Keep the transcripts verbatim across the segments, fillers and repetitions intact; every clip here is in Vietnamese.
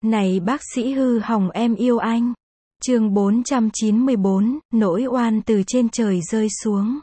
Này bác sĩ hư hỏng em yêu anh. Chương bốn trăm chín mươi bốn, nỗi oan từ trên trời rơi xuống.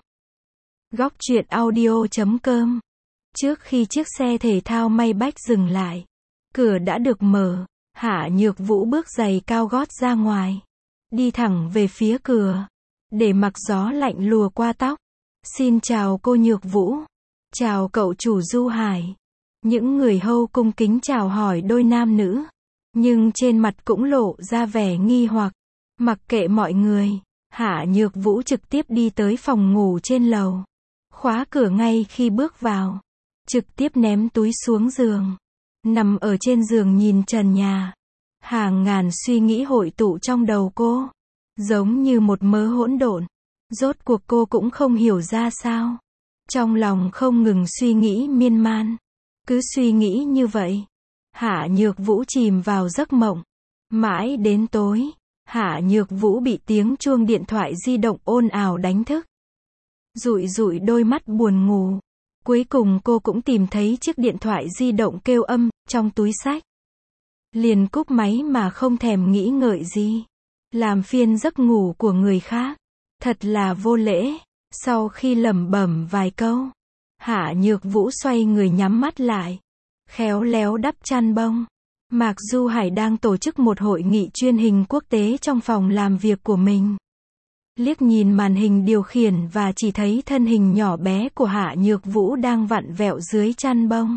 Góc truyện audio chấm com. Trước khi chiếc xe thể thao Maybach dừng lại, cửa đã được mở, Hạ Nhược Vũ bước giày cao gót ra ngoài, đi thẳng về phía cửa, để mặc gió lạnh lùa qua tóc. Xin chào cô Nhược Vũ. Chào cậu chủ Du Hải. Những người hầu cung kính chào hỏi đôi nam nữ, nhưng trên mặt cũng lộ ra vẻ nghi hoặc. Mặc kệ mọi người, Hạ Nhược Vũ trực tiếp đi tới phòng ngủ trên lầu, khóa cửa ngay khi bước vào, trực tiếp ném túi xuống giường, nằm ở trên giường nhìn trần nhà. Hàng ngàn suy nghĩ hội tụ trong đầu cô, giống như một mớ hỗn độn. Rốt cuộc cô cũng không hiểu ra sao, trong lòng không ngừng suy nghĩ miên man. Cứ suy nghĩ như vậy, Hạ Nhược Vũ chìm vào giấc mộng. Mãi đến tối, Hạ Nhược Vũ bị tiếng chuông điện thoại di động ồn ào đánh thức. Dụi dụi đôi mắt buồn ngủ, cuối cùng cô cũng tìm thấy chiếc điện thoại di động kêu âm trong túi xách. Liền cúp máy mà không thèm nghĩ ngợi gì, làm phiền giấc ngủ của người khác, thật là vô lễ. Sau khi lẩm bẩm vài câu, Hạ Nhược Vũ xoay người nhắm mắt lại, khéo léo đắp chăn bông. Mạc Du Hải đang tổ chức một hội nghị truyền hình quốc tế trong phòng làm việc của mình. Liếc nhìn màn hình điều khiển và chỉ thấy thân hình nhỏ bé của Hạ Nhược Vũ đang vặn vẹo dưới chăn bông.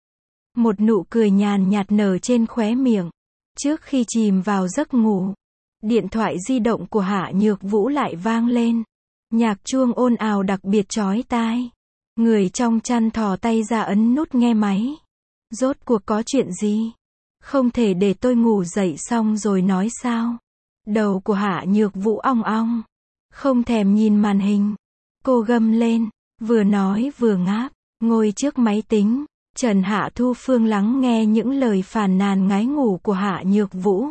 Một nụ cười nhàn nhạt nở trên khóe miệng. Trước khi chìm vào giấc ngủ, điện thoại di động của Hạ Nhược Vũ lại vang lên. Nhạc chuông ồn ào đặc biệt chói tai. Người trong chăn thò tay ra ấn nút nghe máy. Rốt cuộc có chuyện gì? Không thể để tôi ngủ dậy xong rồi nói sao? Đầu của Hạ Nhược Vũ ong ong, không thèm nhìn màn hình. Cô gầm lên, vừa nói vừa ngáp, ngồi trước máy tính. Trần Hạ Thu Phương lắng nghe những lời phàn nàn ngái ngủ của Hạ Nhược Vũ.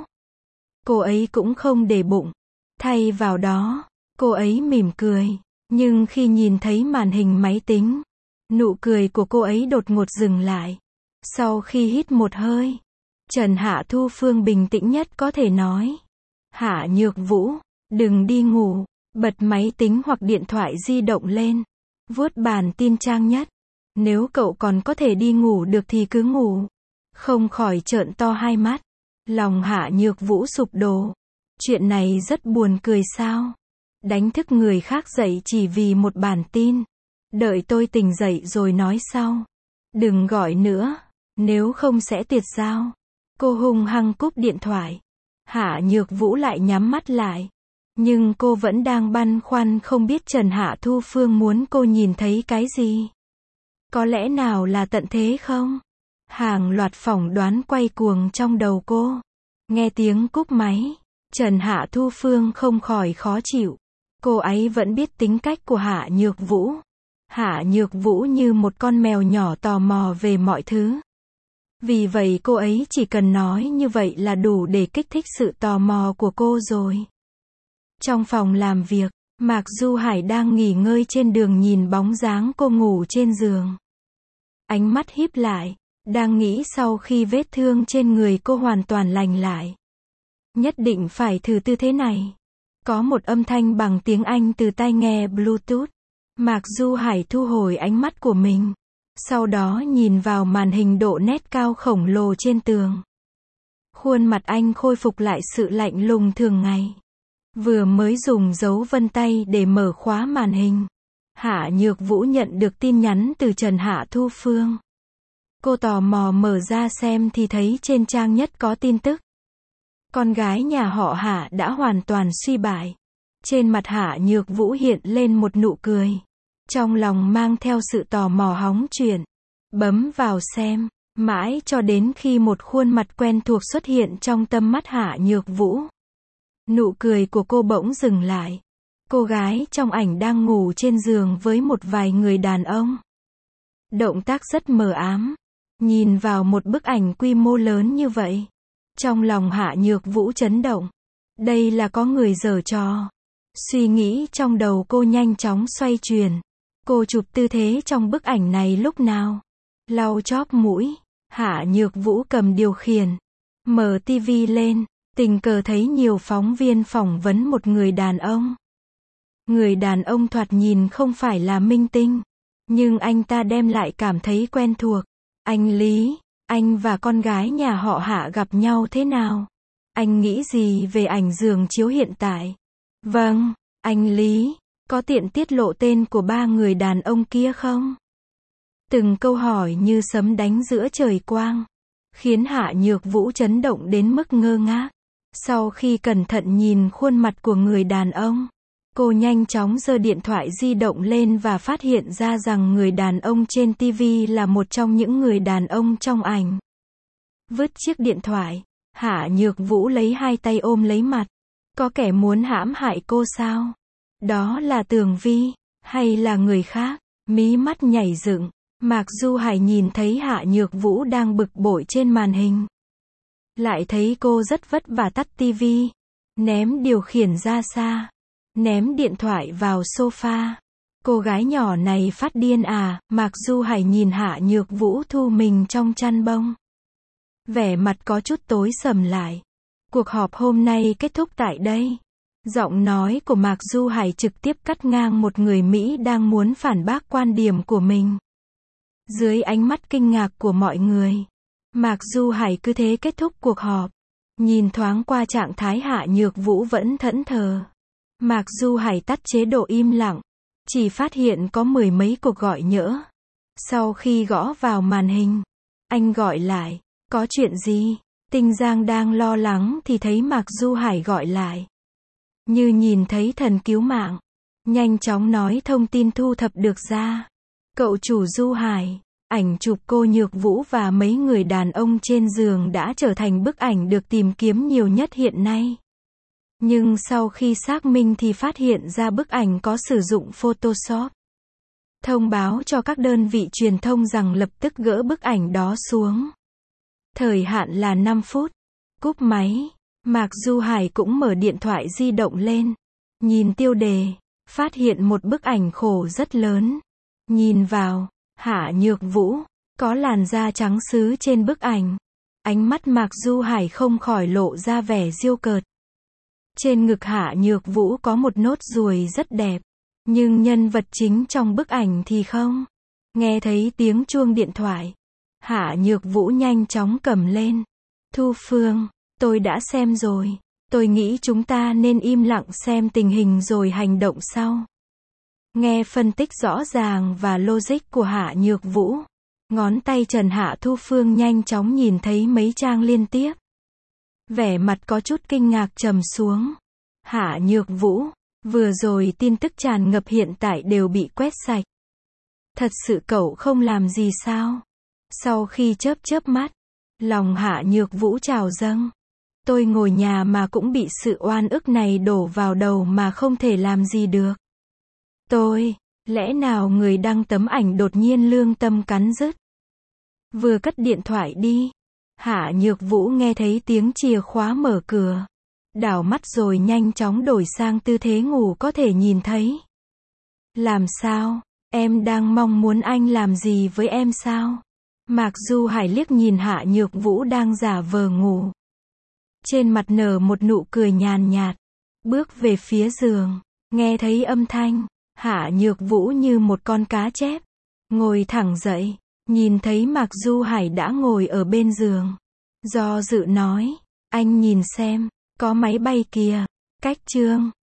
Cô ấy cũng không để bụng. Thay vào đó, cô ấy mỉm cười. Nhưng khi nhìn thấy màn hình máy tính, nụ cười của cô ấy đột ngột dừng lại. Sau khi hít một hơi, Trần Hạ Thu Phương bình tĩnh nhất có thể nói. Hạ Nhược Vũ, đừng đi ngủ. Bật máy tính hoặc điện thoại di động lên, vuốt bản tin trang nhất. Nếu cậu còn có thể đi ngủ được thì cứ ngủ. Không khỏi trợn to hai mắt. Lòng Hạ Nhược Vũ sụp đổ. Chuyện này rất buồn cười sao? Đánh thức người khác dậy chỉ vì một bản tin. Đợi tôi tỉnh dậy rồi nói sau. Đừng gọi nữa, nếu không sẽ tuyệt giao. Cô hung hăng cúp điện thoại. Hạ Nhược Vũ lại nhắm mắt lại. Nhưng cô vẫn đang băn khoăn không biết Trần Hạ Thu Phương muốn cô nhìn thấy cái gì. Có lẽ nào là tận thế không? Hàng loạt phỏng đoán quay cuồng trong đầu cô. Nghe tiếng cúp máy, Trần Hạ Thu Phương không khỏi khó chịu. Cô ấy vẫn biết tính cách của Hạ Nhược Vũ. Hạ Nhược Vũ như một con mèo nhỏ tò mò về mọi thứ. Vì vậy cô ấy chỉ cần nói như vậy là đủ để kích thích sự tò mò của cô rồi. Trong phòng làm việc, Mạc Du Hải đang nghỉ ngơi trên đường nhìn bóng dáng cô ngủ trên giường. Ánh mắt híp lại, đang nghĩ sau khi vết thương trên người cô hoàn toàn lành lại, nhất định phải thử tư thế này. Có một âm thanh bằng tiếng Anh từ tai nghe Bluetooth. Mạc Du Hải thu hồi ánh mắt của mình, sau đó nhìn vào màn hình độ nét cao khổng lồ trên tường. Khuôn mặt anh khôi phục lại sự lạnh lùng thường ngày. Vừa mới dùng dấu vân tay để mở khóa màn hình, Hạ Nhược Vũ nhận được tin nhắn từ Trần Hạ Thu Phương. Cô tò mò mở ra xem thì thấy trên trang nhất có tin tức. Con gái nhà họ Hạ đã hoàn toàn suy bại. Trên mặt Hạ Nhược Vũ hiện lên một nụ cười, trong lòng mang theo sự tò mò hóng chuyện. Bấm vào xem, mãi cho đến khi một khuôn mặt quen thuộc xuất hiện trong tầm mắt Hạ Nhược Vũ. Nụ cười của cô bỗng dừng lại. Cô gái trong ảnh đang ngủ trên giường với một vài người đàn ông. Động tác rất mờ ám. Nhìn vào một bức ảnh quy mô lớn như vậy, trong lòng Hạ Nhược Vũ chấn động. Đây là có người giở trò. Suy nghĩ trong đầu cô nhanh chóng xoay chuyển. Cô chụp tư thế trong bức ảnh này lúc nào? Lau chóp mũi, Hạ Nhược Vũ cầm điều khiển, Mở tivi lên, tình cờ thấy nhiều phóng viên phỏng vấn một người đàn ông. Người đàn ông thoạt nhìn không phải là minh tinh, nhưng anh ta đem lại cảm thấy quen thuộc. Anh Lý, anh và con gái nhà họ Hạ gặp nhau thế nào? Anh nghĩ gì về ảnh giường chiếu hiện tại? Vâng, anh Lý, có tiện tiết lộ tên của ba người đàn ông kia không? Từng câu hỏi như sấm đánh giữa trời quang, khiến Hạ Nhược Vũ chấn động đến mức ngơ ngác. Sau khi cẩn thận nhìn khuôn mặt của người đàn ông, cô nhanh chóng giơ điện thoại di động lên và phát hiện ra rằng người đàn ông trên tivi là một trong những người đàn ông trong ảnh. Vứt chiếc điện thoại, Hạ Nhược Vũ lấy hai tay ôm lấy mặt. Có kẻ muốn hãm hại cô sao? Đó là Tường Vi, hay là người khác? Mí mắt nhảy dựng, Mạc Du Hải nhìn thấy Hạ Nhược Vũ đang bực bội trên màn hình. Lại thấy cô rất vất vả tắt tivi, ném điều khiển ra xa, ném điện thoại vào sofa. Cô gái nhỏ này phát điên à? Mạc Du Hải nhìn Hạ Nhược Vũ thu mình trong chăn bông. Vẻ mặt có chút tối sầm lại. Cuộc họp hôm nay kết thúc tại đây. Giọng nói của Mạc Du Hải trực tiếp cắt ngang một người Mỹ đang muốn phản bác quan điểm của mình. Dưới ánh mắt kinh ngạc của mọi người, Mạc Du Hải cứ thế kết thúc cuộc họp. Nhìn thoáng qua trạng thái Hạ Nhược Vũ vẫn thẫn thờ, Mạc Du Hải tắt chế độ im lặng, chỉ phát hiện có mười mấy cuộc gọi nhỡ. Sau khi gõ vào màn hình, anh gọi lại, có chuyện gì? Tinh Giang đang lo lắng thì thấy Mạc Du Hải gọi lại. Như nhìn thấy thần cứu mạng, nhanh chóng nói thông tin thu thập được ra. Cậu chủ Du Hải, ảnh chụp cô Nhược Vũ và mấy người đàn ông trên giường đã trở thành bức ảnh được tìm kiếm nhiều nhất hiện nay. Nhưng sau khi xác minh thì phát hiện ra bức ảnh có sử dụng Photoshop. Thông báo cho các đơn vị truyền thông rằng lập tức gỡ bức ảnh đó xuống. Thời hạn là năm phút. Cúp máy, Mạc Du Hải cũng mở điện thoại di động lên. Nhìn tiêu đề, phát hiện một bức ảnh khổ rất lớn. Nhìn vào, Hạ Nhược Vũ, có làn da trắng sứ trên bức ảnh. Ánh mắt Mạc Du Hải không khỏi lộ ra vẻ giễu cợt. Trên ngực Hạ Nhược Vũ có một nốt ruồi rất đẹp. Nhưng nhân vật chính trong bức ảnh thì không. Nghe thấy tiếng chuông điện thoại, Hạ Nhược Vũ nhanh chóng cầm lên. Thu Phương, tôi đã xem rồi. Tôi nghĩ chúng ta nên im lặng xem tình hình rồi hành động sau. Nghe phân tích rõ ràng và logic của Hạ Nhược Vũ, ngón tay Trần Hạ Thu Phương nhanh chóng nhìn thấy mấy trang liên tiếp. Vẻ mặt có chút kinh ngạc trầm xuống. Hạ Nhược Vũ, vừa rồi tin tức tràn ngập hiện tại đều bị quét sạch. Thật sự cậu không làm gì sao? Sau khi chớp chớp mắt, lòng Hạ Nhược Vũ trào dâng. Tôi ngồi nhà mà cũng bị sự oan ức này đổ vào đầu mà không thể làm gì được. Tôi, lẽ nào người đăng tấm ảnh đột nhiên lương tâm cắn rứt. Vừa cất điện thoại đi, Hạ Nhược Vũ nghe thấy tiếng chìa khóa mở cửa. Đảo mắt rồi nhanh chóng đổi sang tư thế ngủ có thể nhìn thấy. Làm sao? Em đang mong muốn anh làm gì với em sao? Mạc Du Hải liếc nhìn Hạ Nhược Vũ đang giả vờ ngủ. Trên mặt nở một nụ cười nhàn nhạt. Bước về phía giường, nghe thấy âm thanh, Hạ Nhược Vũ như một con cá chép. Ngồi thẳng dậy, nhìn thấy Mạc Du Hải đã ngồi ở bên giường. Do dự nói, anh nhìn xem, có máy bay kìa. Cách chương